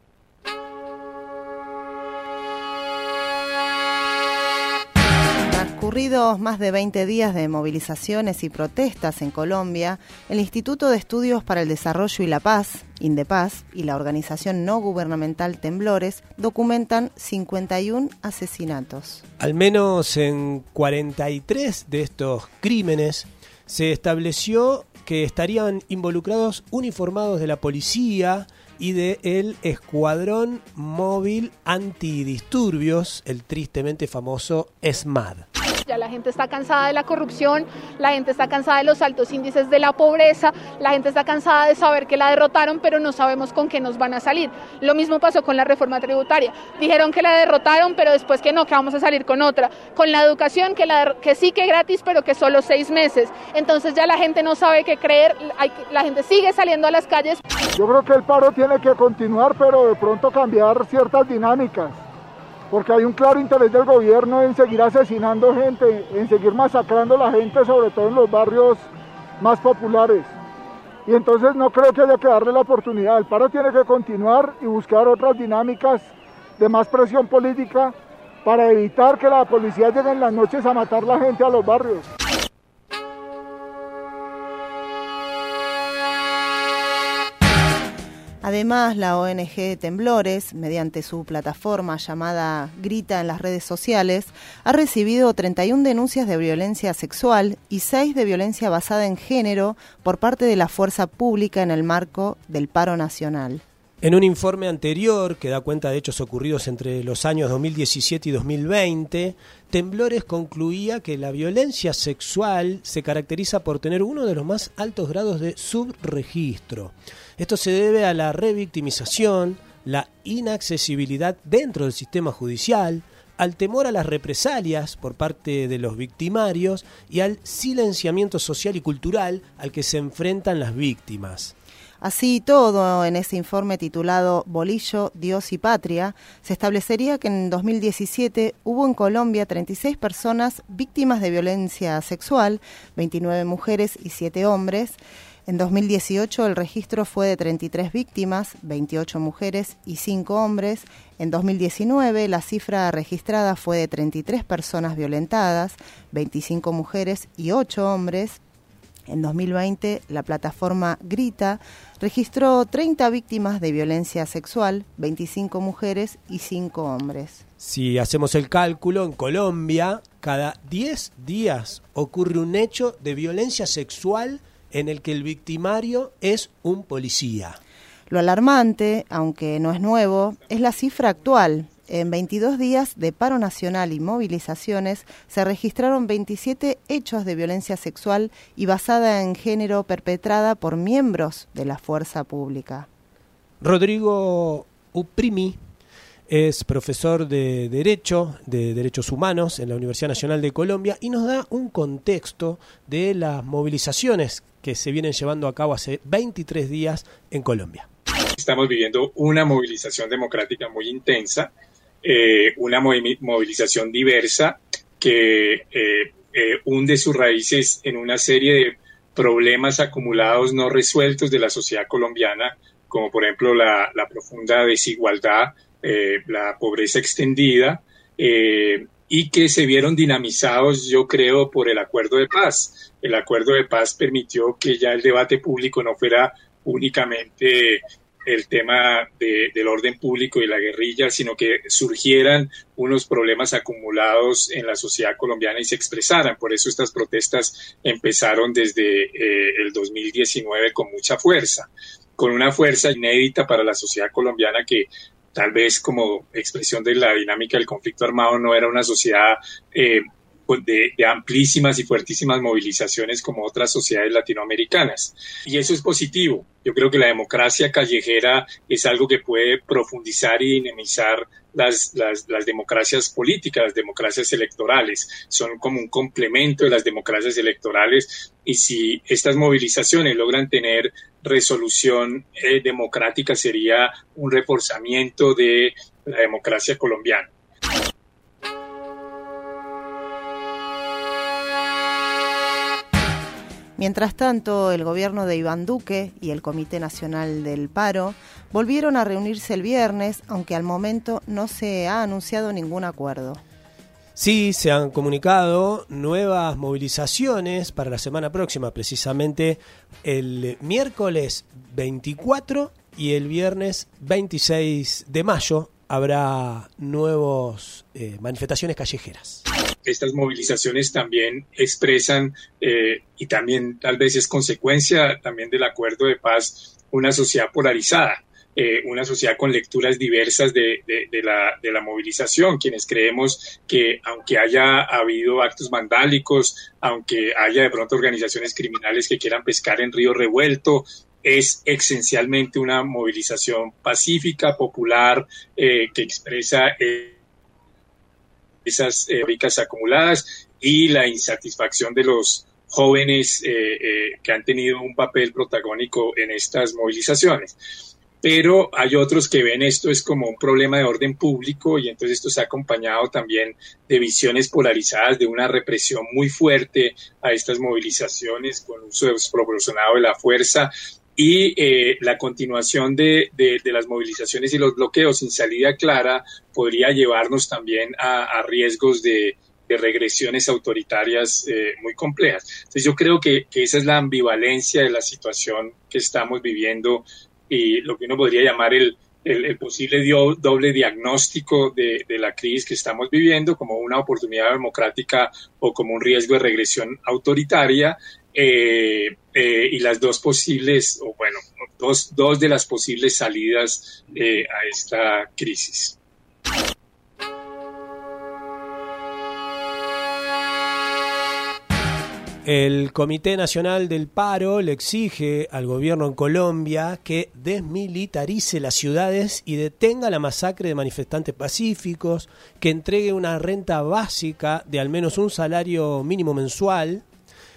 Transcurridos más de veinte días de movilizaciones y protestas en Colombia, el Instituto de Estudios para el Desarrollo y la Paz, INDEPAZ, y la organización no gubernamental Temblores documentan cincuenta y uno asesinatos. Al menos en cuarenta y tres de estos crímenes se estableció que estarían involucrados uniformados de la policía y del Escuadrón Móvil Antidisturbios, el tristemente famoso ESMAD. Ya la gente está cansada de la corrupción, la gente está cansada de los altos índices de la pobreza, la gente está cansada de saber que la derrotaron, pero no sabemos con qué nos van a salir. Lo mismo pasó con la reforma tributaria. Dijeron que la derrotaron, pero después que no, que vamos a salir con otra. Con la educación, que, la, que sí que gratis, pero que solo seis meses. Entonces ya la gente no sabe qué creer, hay, la gente sigue saliendo a las calles. Yo creo que el paro tiene que continuar, pero de pronto cambiar ciertas dinámicas, porque hay un claro interés del gobierno en seguir asesinando gente, en seguir masacrando a la gente, sobre todo en los barrios más populares. Y entonces no creo que haya que darle la oportunidad. El paro tiene que continuar y buscar otras dinámicas de más presión política para evitar que la policía llegue en las noches a matar a la gente a los barrios. Además, la O N G Temblores, mediante su plataforma llamada Grita en las redes sociales, ha recibido treinta y una denuncias de violencia sexual y seis de violencia basada en género por parte de la fuerza pública en el marco del paro nacional. En un informe anterior que da cuenta de hechos ocurridos entre los años dos mil diecisiete y dos mil veinte, Temblores concluía que la violencia sexual se caracteriza por tener uno de los más altos grados de subregistro. Esto se debe a la revictimización, la inaccesibilidad dentro del sistema judicial, al temor a las represalias por parte de los victimarios y al silenciamiento social y cultural al que se enfrentan las víctimas. Así todo, en ese informe titulado Bolillo, Dios y Patria, se establecería que en dos mil diecisiete hubo en Colombia treinta y seis personas víctimas de violencia sexual, veintinueve mujeres y siete hombres. En dos mil dieciocho el registro fue de treinta y tres víctimas, veintiocho mujeres y cinco hombres. En dos mil diecinueve la cifra registrada fue de treinta y tres personas violentadas, veinticinco mujeres y ocho hombres. En dos mil veinte, la plataforma Grita registró treinta víctimas de violencia sexual, veinticinco mujeres y cinco hombres. Si hacemos el cálculo, en Colombia, cada diez días ocurre un hecho de violencia sexual en el que el victimario es un policía. Lo alarmante, aunque no es nuevo, es la cifra actual. En veintidós días de paro nacional y movilizaciones se registraron veintisiete hechos de violencia sexual y basada en género perpetrada por miembros de la fuerza pública. Rodrigo Uprimi es profesor de Derecho, de Derechos Humanos en la Universidad Nacional de Colombia y nos da un contexto de las movilizaciones que se vienen llevando a cabo hace veintitrés días en Colombia. Estamos viviendo una movilización democrática muy intensa. Eh, una movilización diversa que eh, eh, hunde sus raíces en una serie de problemas acumulados no resueltos de la sociedad colombiana, como por ejemplo la, la profunda desigualdad, eh, la pobreza extendida, eh, y que se vieron dinamizados, yo creo, por el acuerdo de paz. El acuerdo de paz permitió que ya el debate público no fuera únicamente el tema de, del orden público y la guerrilla, sino que surgieran unos problemas acumulados en la sociedad colombiana y se expresaran. Por eso estas protestas empezaron desde eh, el dos mil diecinueve con mucha fuerza, con una fuerza inédita para la sociedad colombiana que tal vez como expresión de la dinámica del conflicto armado no era una sociedad eh, De, de amplísimas y fuertísimas movilizaciones como otras sociedades latinoamericanas. Y eso es positivo. Yo creo que la democracia callejera es algo que puede profundizar y dinamizar las, las, las democracias políticas, las democracias electorales. Son como un complemento de las democracias electorales y si estas movilizaciones logran tener resolución eh, democrática sería un reforzamiento de la democracia colombiana. Mientras tanto, el gobierno de Iván Duque y el Comité Nacional del Paro volvieron a reunirse el viernes, aunque al momento no se ha anunciado ningún acuerdo. Sí, se han comunicado nuevas movilizaciones para la semana próxima, precisamente el miércoles veinticuatro y el viernes veintiséis de mayo habrá nuevas eh, manifestaciones callejeras. Estas movilizaciones también expresan, eh, y también tal vez es consecuencia también del acuerdo de paz, una sociedad polarizada, eh, una sociedad con lecturas diversas de, de, de, la, de la movilización, quienes creemos que aunque haya habido actos vandálicos, aunque haya de pronto organizaciones criminales que quieran pescar en río revuelto, es esencialmente una movilización pacífica, popular, eh, que expresa eh, esas eh, ricas acumuladas y la insatisfacción de los jóvenes eh, eh, que han tenido un papel protagónico en estas movilizaciones. Pero hay otros que ven esto es como un problema de orden público y entonces esto se ha acompañado también de visiones polarizadas, de una represión muy fuerte a estas movilizaciones con uso desproporcionado de la fuerza y eh, la continuación de, de, de las movilizaciones y los bloqueos sin salida clara podría llevarnos también a, a riesgos de, de regresiones autoritarias eh, muy complejas. Entonces yo creo que, que esa es la ambivalencia de la situación que estamos viviendo y lo que uno podría llamar el, el, el posible dio, doble diagnóstico de, de la crisis que estamos viviendo como una oportunidad democrática o como un riesgo de regresión autoritaria. Eh, eh, y las dos posibles, o bueno, dos, dos de las posibles salidas eh, a esta crisis. El Comité Nacional del Paro le exige al gobierno en Colombia que desmilitarice las ciudades y detenga la masacre de manifestantes pacíficos, que entregue una renta básica de al menos un salario mínimo mensual,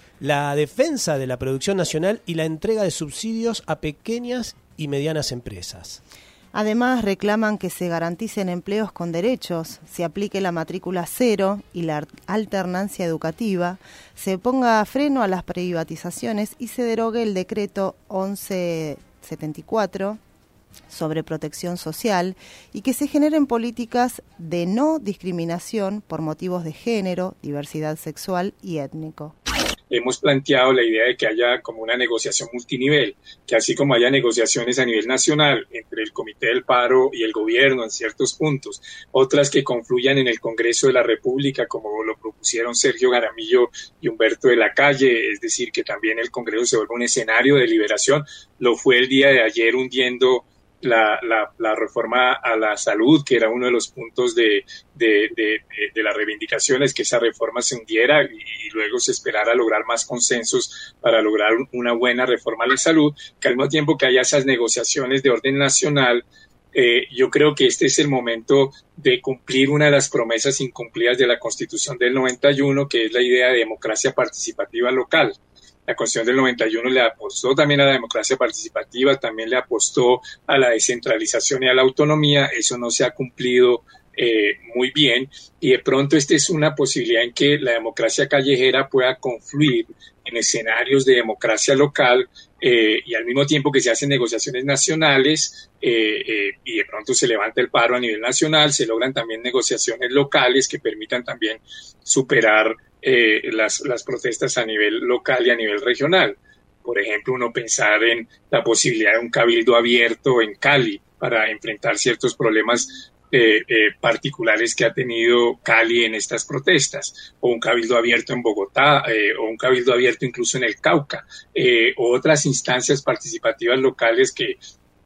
la defensa de la producción nacional y la entrega de subsidios a pequeñas y medianas empresas. Además, reclaman que se garanticen empleos con derechos, se aplique la matrícula cero y la alternancia educativa, se ponga freno a las privatizaciones y se derogue el decreto once setenta y cuatro sobre protección social y que se generen políticas de no discriminación por motivos de género, diversidad sexual y étnico. Hemos planteado la idea de que haya como una negociación multinivel, que así como haya negociaciones a nivel nacional entre el Comité del Paro y el gobierno en ciertos puntos, otras que confluyan en el Congreso de la República, como lo propusieron Sergio Jaramillo y Humberto de la Calle, es decir, que también el Congreso se vuelva un escenario de liberación. Lo fue el día de ayer hundiendo La, la, la reforma a la salud, que era uno de los puntos de, de, de, de las reivindicaciones, que esa reforma se hundiera y, y luego se esperara lograr más consensos para lograr una buena reforma a la salud, que al mismo tiempo que haya esas negociaciones de orden nacional, eh, yo creo que este es el momento de cumplir una de las promesas incumplidas de la Constitución del noventa y uno, que es la idea de democracia participativa local. La Constitución del noventa y uno le apostó también a la democracia participativa, también le apostó a la descentralización y a la autonomía. Eso no se ha cumplido eh, muy bien y de pronto esta es una posibilidad en que la democracia callejera pueda confluir en escenarios de democracia local eh, y al mismo tiempo que se hacen negociaciones nacionales eh, eh, y de pronto se levanta el paro a nivel nacional, se logran también negociaciones locales que permitan también superar Eh, las, las protestas a nivel local y a nivel regional. Por ejemplo, uno pensar en la posibilidad de un cabildo abierto en Cali para enfrentar ciertos problemas eh, eh, particulares que ha tenido Cali en estas protestas, o un cabildo abierto en Bogotá, eh, o un cabildo abierto incluso en el Cauca, eh, o otras instancias participativas locales que,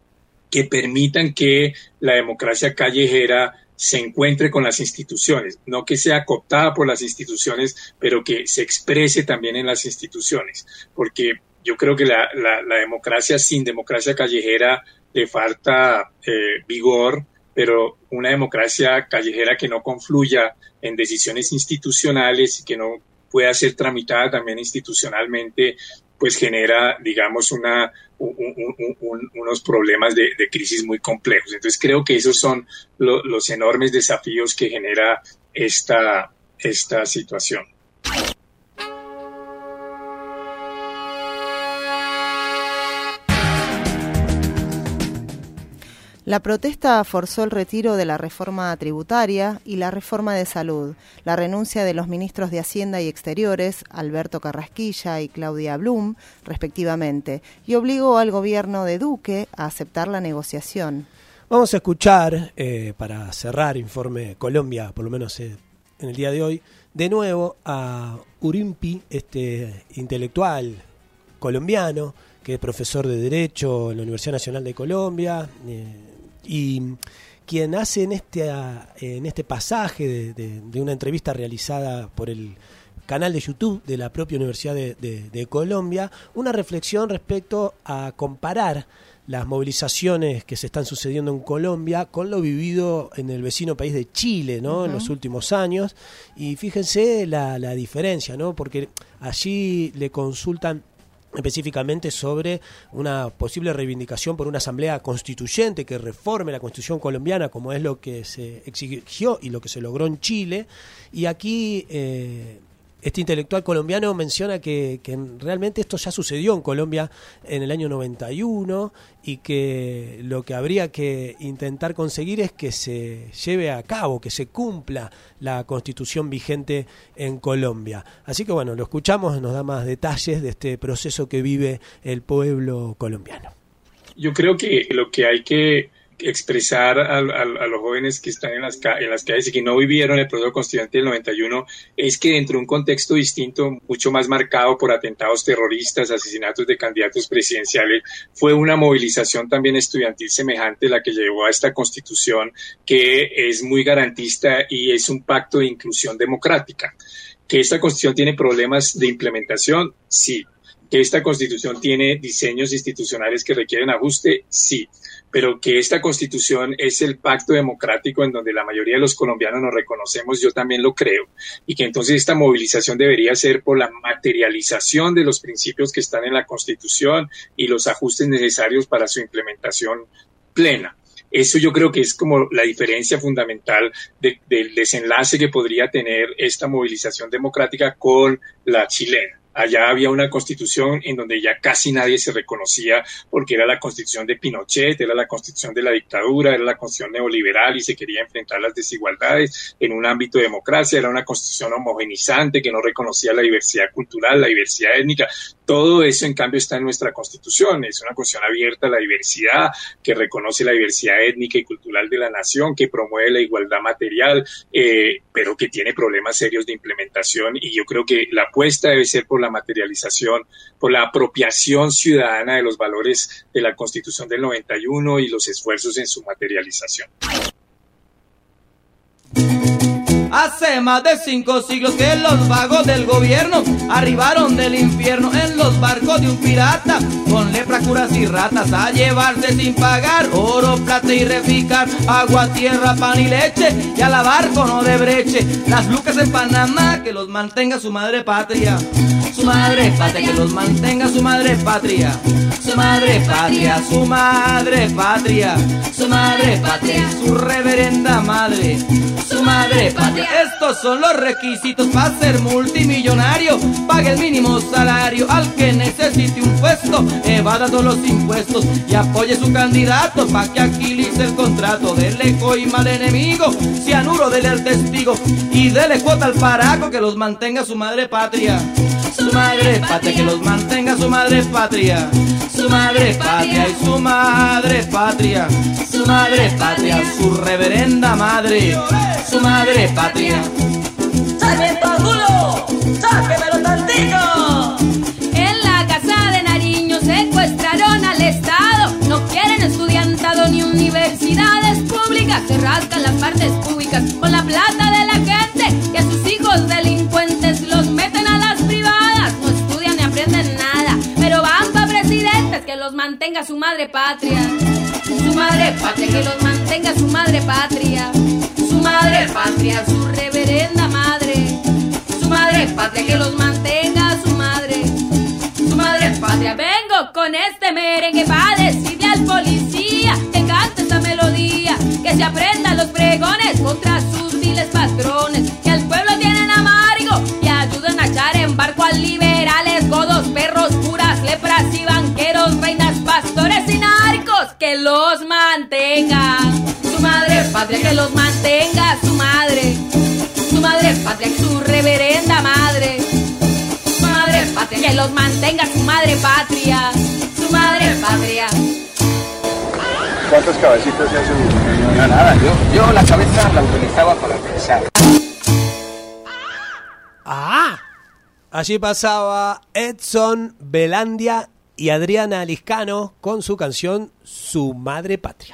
que permitan que la democracia callejera se encuentre con las instituciones, no que sea cooptada por las instituciones, pero que se exprese también en las instituciones, porque yo creo que la, la, la democracia sin democracia callejera le falta eh, vigor, pero una democracia callejera que no confluya en decisiones institucionales y que no pueda ser tramitada también institucionalmente, pues genera, digamos, una, un, un, un, unos problemas de, de crisis muy complejos. Entonces creo que esos son lo, los enormes desafíos que genera esta, esta situación. La protesta forzó el retiro de la reforma tributaria y la reforma de salud, la renuncia de los ministros de Hacienda y Exteriores, Alberto Carrasquilla y Claudia Blum, respectivamente, y obligó al gobierno de Duque a aceptar la negociación. Vamos a escuchar, eh, para cerrar Informe Colombia, por lo menos eh, en el día de hoy, de nuevo a Urimpi, este intelectual colombiano, que es profesor de Derecho en la Universidad Nacional de Colombia, eh, y quien hace en este, en este pasaje de, de, de una entrevista realizada por el canal de YouTube de la propia Universidad de, de, de Colombia, una reflexión respecto a comparar las movilizaciones que se están sucediendo en Colombia con lo vivido en el vecino país de Chile, ¿no? Uh-huh. En los últimos años. Y fíjense la, la diferencia, ¿no? Porque allí le consultan específicamente sobre una posible reivindicación por una asamblea constituyente que reforme la Constitución colombiana, como es lo que se exigió y lo que se logró en Chile. Y aquí eh, este intelectual colombiano menciona que, que realmente esto ya sucedió en Colombia en el año noventa y uno y que lo que habría que intentar conseguir es que se lleve a cabo, que se cumpla la Constitución vigente en Colombia. Así que bueno, lo escuchamos, nos da más detalles de este proceso que vive el pueblo colombiano. Yo creo que lo que hay que expresar a, a, a los jóvenes que están en las, en las calles y que no vivieron el proceso constituyente del noventa y uno es que dentro de un contexto distinto, mucho más marcado por atentados terroristas, asesinatos de candidatos presidenciales, fue una movilización también estudiantil semejante la que llevó a esta constitución, que es muy garantista y es un pacto de inclusión democrática. ¿Que esta constitución tiene problemas de implementación? Sí. ¿Que esta constitución tiene diseños institucionales que requieren ajuste? Sí. Pero que esta constitución es el pacto democrático en donde la mayoría de los colombianos nos reconocemos, yo también lo creo. Y que entonces esta movilización debería ser por la materialización de los principios que están en la constitución y los ajustes necesarios para su implementación plena. Eso yo creo que es como la diferencia fundamental de, del desenlace que podría tener esta movilización democrática con la chilena. Allá había una constitución en donde ya casi nadie se reconocía porque era la constitución de Pinochet, era la constitución de la dictadura, era la constitución neoliberal y se quería enfrentar las desigualdades en un ámbito de democracia, era una constitución homogenizante que no reconocía la diversidad cultural, la diversidad étnica. Todo eso, en cambio, está en nuestra constitución. Es una constitución abierta a la diversidad, que reconoce la diversidad étnica y cultural de la nación, que promueve la igualdad material, eh, pero que tiene problemas serios de implementación. Y yo creo que la apuesta debe ser por la materialización, por la apropiación ciudadana de los valores de la Constitución del noventa y uno y los esfuerzos en su materialización. Hace más de cinco siglos que los vagos del gobierno arribaron del infierno en los barcos de un pirata, con lepra, curas y ratas, a llevarse sin pagar oro, plata y reficar, agua, tierra, pan y leche, y a lavar con Odebrecht las lucas en Panamá, que los mantenga su madre patria. Su madre patria, que los mantenga su madre patria. Su madre patria, su madre patria. Su madre patria, su reverenda madre. Su madre patria. Estos son los requisitos para ser multimillonario. Pague el mínimo salario al que necesite un puesto, evada todos los impuestos y apoye su candidato pa' que agilice el contrato. Dele coima al enemigo, cianuro dele al testigo y dele cuota al paraco, que los mantenga su madre patria. Su madre patria, que los mantenga su madre patria. Su madre patria y su madre patria. Su madre patria, su reverenda madre. Su madre patria. ¡Sarmiento Angulo! ¡Sáquemelo tantito! En la casa de Nariño secuestraron al Estado. No quieren estudiantado ni universidades públicas. Se rascan las partes públicas con la plata de la gente, y a sus hijos delincuentes los meten a las privadas. No estudian ni aprenden nada, pero van pa' presidentes, que los mantenga su madre patria. Su madre patria, que los mantenga su madre patria. Su madre patria, su reverenda madre. Su madre patria, que los mantenga su madre. Su madre patria. Vengo con este merengue pa' decirle al policía que cante esta melodía, que se aprenda los pregones contra sus viles patrones, que al pueblo tienen amargo y ayuden a echar en barco a liberales, godos, perros, curas, lepras y banqueros, reinas, pastores y narcos, que los mantenga su madre patria, que los mantenga su madre. Su madre patria, su reverenda madre. Su madre patria, que los mantenga su madre patria. Su madre patria. ¿Cuántas cabecitas se hacen? No, nada, yo, yo la cabeza la utilizaba para pensar. ¡Ah! Allí pasaba Edson Belandia y Adriana Liscano con su canción Su Madre Patria.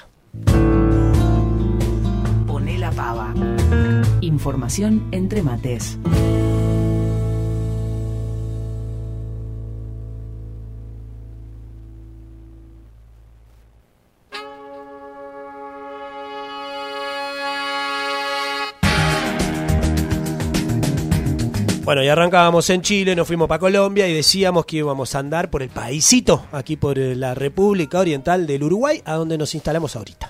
Poné la pava. Información entre mates. Bueno, y arrancábamos en Chile, nos fuimos para Colombia y decíamos que íbamos a andar por el paisito, aquí por la República Oriental del Uruguay, a donde nos instalamos ahorita.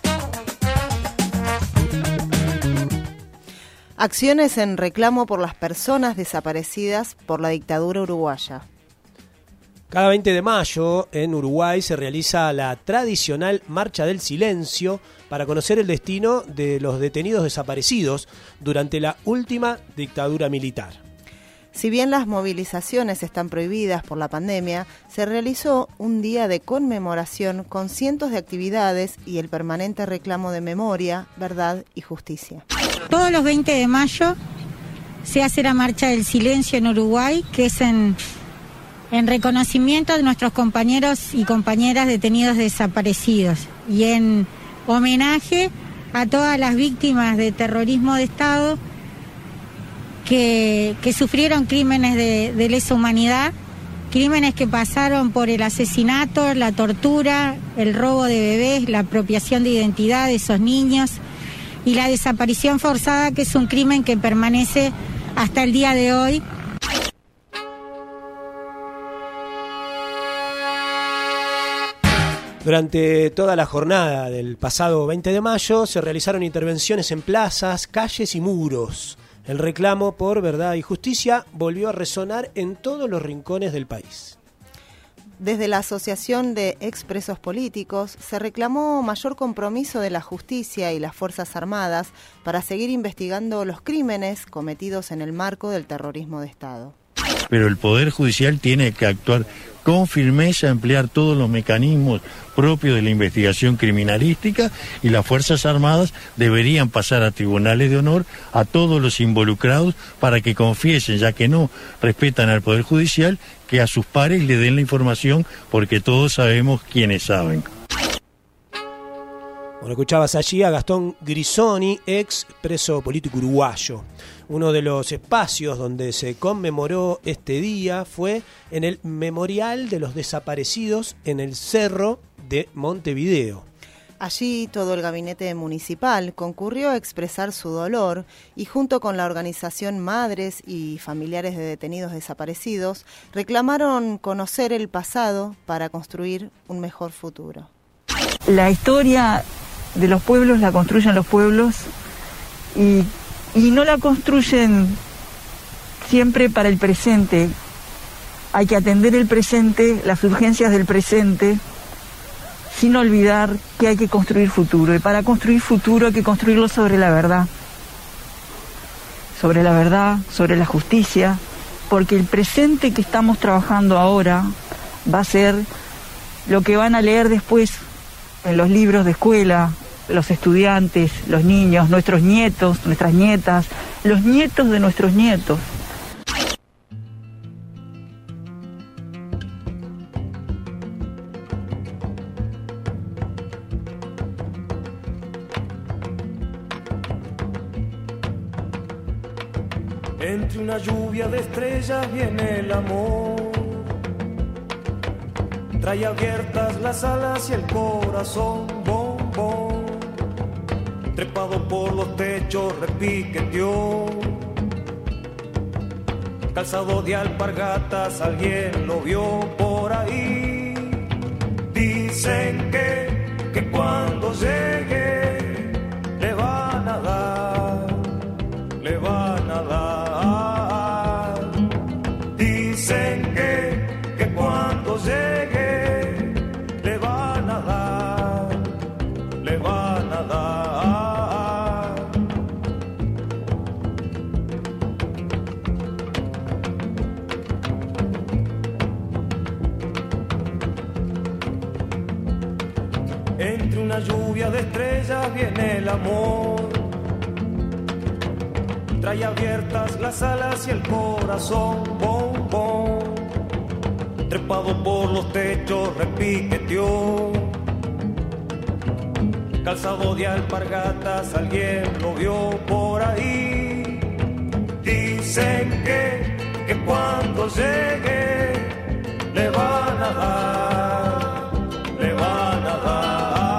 Acciones en reclamo por las personas desaparecidas por la dictadura uruguaya. Cada veinte de mayo en Uruguay se realiza la tradicional Marcha del Silencio para conocer el destino de los detenidos desaparecidos durante la última dictadura militar. Si bien las movilizaciones están prohibidas por la pandemia, se realizó un día de conmemoración con cientos de actividades y el permanente reclamo de memoria, verdad y justicia. Todos los veinte de mayo se hace la Marcha del Silencio en Uruguay, que es en, en reconocimiento de nuestros compañeros y compañeras detenidos desaparecidos y en homenaje a todas las víctimas de terrorismo de Estado que, que sufrieron crímenes de, de lesa humanidad, crímenes que pasaron por el asesinato, la tortura, el robo de bebés, la apropiación de identidad de esos niños y la desaparición forzada, que es un crimen que permanece hasta el día de hoy. Durante toda la jornada del pasado veinte de mayo se realizaron intervenciones en plazas, calles y muros. El reclamo por verdad y justicia volvió a resonar en todos los rincones del país. Desde la Asociación de Expresos Políticos se reclamó mayor compromiso de la justicia y las Fuerzas Armadas para seguir investigando los crímenes cometidos en el marco del terrorismo de Estado. Pero el Poder Judicial tiene que actuar con firmeza, emplear todos los mecanismos propios de la investigación criminalística, y las Fuerzas Armadas deberían pasar a tribunales de honor a todos los involucrados para que confiesen, ya que no respetan al Poder Judicial, que a sus pares le den la información, porque todos sabemos quiénes saben. Bueno, escuchabas allí a Gastón Grisoni, ex preso político uruguayo. Uno de los espacios donde se conmemoró este día fue en el Memorial de los Desaparecidos en el Cerro de Montevideo. Allí todo el gabinete municipal concurrió a expresar su dolor y junto con la organización Madres y Familiares de Detenidos Desaparecidos reclamaron conocer el pasado para construir un mejor futuro. La historia de los pueblos la construyen los pueblos y, y no la construyen siempre para el presente. Hay que atender el presente, las urgencias del presente, sin olvidar que hay que construir futuro. Y para construir futuro hay que construirlo sobre la verdad. Sobre la verdad, sobre la justicia, porque el presente que estamos trabajando ahora va a ser lo que van a leer después en los libros de escuela, los estudiantes, los niños, nuestros nietos, nuestras nietas, los nietos de nuestros nietos. Entre una lluvia de estrellas viene el amor. Trae abiertas las alas y el corazón, bom, bom. Trepado por los techos repiqueteó. Calzado de alpargatas, alguien lo vio por ahí. Dicen que, que cuando llegue le van a dar, le van a dar. Dicen que, que cuando llegue una lluvia de estrellas viene el amor. Trae abiertas las alas y el corazón, bom, bom. Trepado por los techos repiqueteó. Calzado de alpargatas, alguien lo vio por ahí. Dicen que, que cuando llegue le van a dar, le van a dar.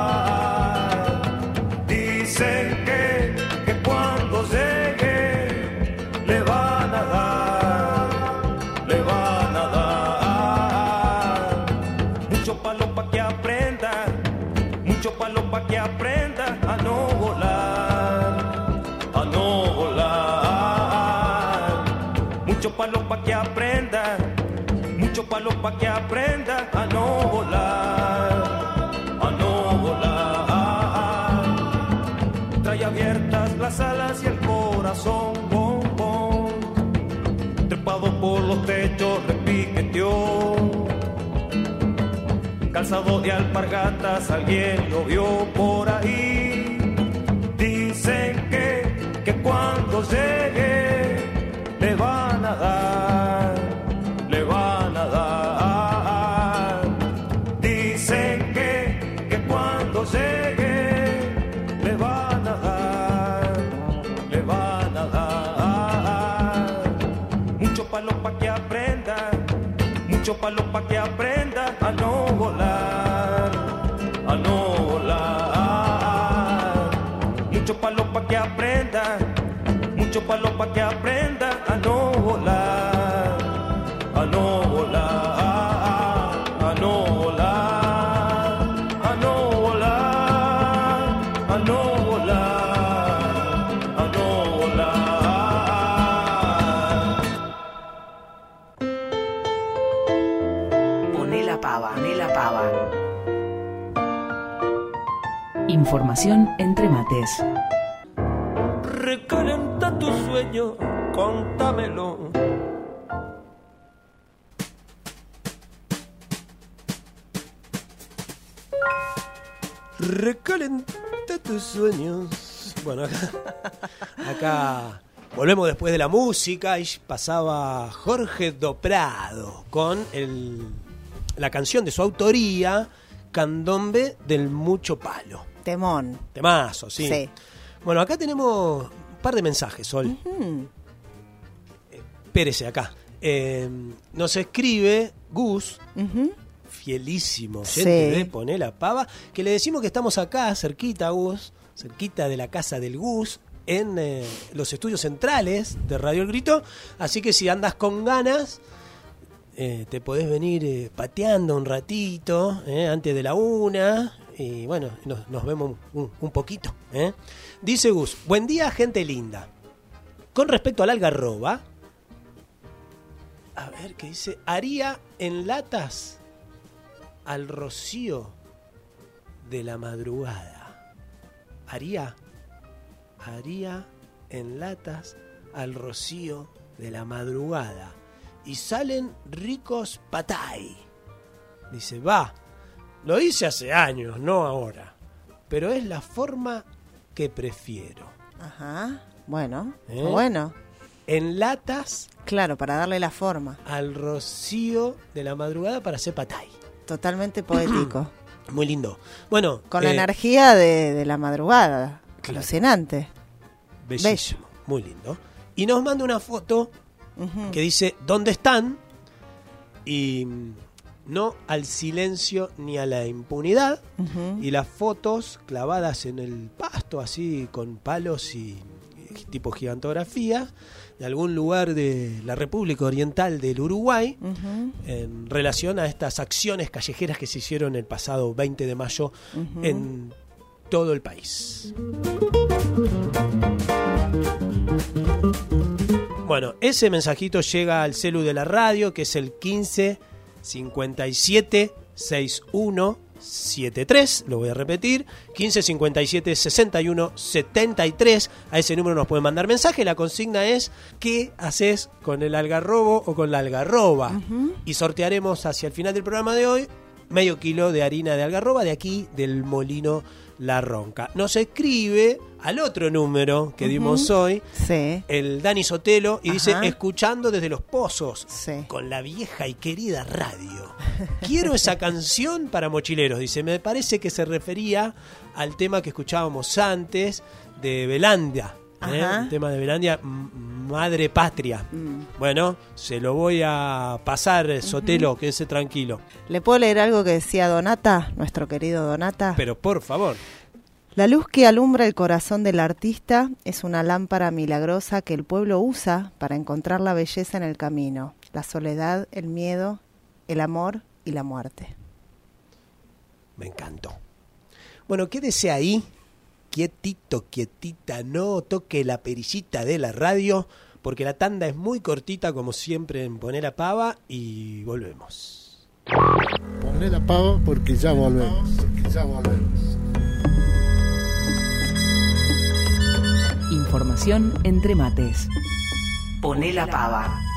Dicen que, que cuando llegue le van a dar, le van a dar. Mucho palo pa' que aprenda, mucho palo pa' que aprenda a no volar, a no volar. Mucho palo pa' que aprenda, mucho palo pa' que aprenda a no volar, a no volar. Trae abiertas las alas y el corazón, bom, bom. Trepado calzado de alpargatas, alguien lo vio por ahí. Dicen que, que cuando llegue le van a dar, le van a dar. Dicen que, que cuando llegue le van a dar, le van a dar. Mucho palo pa' que aprenda, mucho palo pa' que aprenda a no volar, a no volar. Mucho palo pa' que aprenda, mucho palo pa' que aprenda a no volar, a no volar, a no volar, a no volar, a no volar, a no volar. Poné la pava, poné la pava. Información entre mates. Recalenta tu sueño, contámelo. Recalenta tus sueños. Bueno, acá, acá volvemos después de la música y pasaba Jorge Do Prado con el, la canción de su autoría, Candombe del Mucho Palo. Temón. Temazo, sí. sí. Bueno, acá tenemos un par de mensajes, Sol. Uh-huh. eh, Espérese acá. Eh, nos escribe Gus, uh-huh. fielísimo, gente sí. de Poné la Pava, que le decimos que estamos acá, cerquita, Gus, cerquita de la casa del Gus, en eh, los estudios centrales de Radio El Grito. Así que si andas con ganas, eh, te podés venir eh, pateando un ratito, eh, antes de la una. Y bueno, nos, nos vemos un, un poquito. ¿eh? Dice Gus, buen día, gente linda. Con respecto al algarroba, a ver qué dice, haría en latas al rocío de la madrugada. Haría, haría en latas al rocío de la madrugada. Y salen ricos patay. Dice, va. Lo hice hace años, no ahora. Pero es la forma que prefiero. Ajá, bueno, ¿Eh? bueno. En latas. Claro, para darle la forma. Al rocío de la madrugada para hacer patay. Totalmente poético. Muy lindo. Bueno. Con eh, la energía de, de la madrugada. Claro. Alucinante. Bellísimo. Bello. Muy lindo. Y nos manda una foto uh-huh. que dice, ¿dónde están? Y... no al silencio ni a la impunidad. Uh-huh. Y las fotos clavadas en el pasto, así con palos y, y tipo gigantografía, de algún lugar de la República Oriental del Uruguay, uh-huh. en relación a estas acciones callejeras que se hicieron el pasado veinte de mayo uh-huh. en todo el país. Bueno, ese mensajito llega al celu de la radio, que es el quince cincuenta y siete sesenta y uno setenta y tres, lo voy a repetir, quince cincuenta y siete sesenta y uno setenta y tres. A ese número nos pueden mandar mensaje. La consigna es ¿qué haces con el algarrobo o con la algarroba? Uh-huh. Y sortearemos hacia el final del programa de hoy medio kilo de harina de algarroba de aquí del Molino La Ronca. Nos escribe al otro número que uh-huh. dimos hoy, sí. el Dani Sotelo, y Ajá. dice, escuchando desde Los Pozos, sí. con la vieja y querida radio. Quiero esa canción para mochileros. Dice, me parece que se refería al tema que escuchábamos antes de Belandia. ¿eh? El tema de Belandia, Madre Patria. Mm. Bueno, se lo voy a pasar, Sotelo, uh-huh. quédese tranquilo. ¿Le puedo leer algo que decía Donata, nuestro querido Donata? Pero por favor. La luz que alumbra el corazón del artista es una lámpara milagrosa que el pueblo usa para encontrar la belleza en el camino, la soledad, el miedo, el amor y la muerte. Me encantó. Bueno, quédese ahí, quietito, quietita, no toque la perillita de la radio, porque la tanda es muy cortita, como siempre en Poné la Pava, y volvemos. Poné la Pava porque ya volvemos, porque ya volvemos. Información entre mates. Poné la Pava.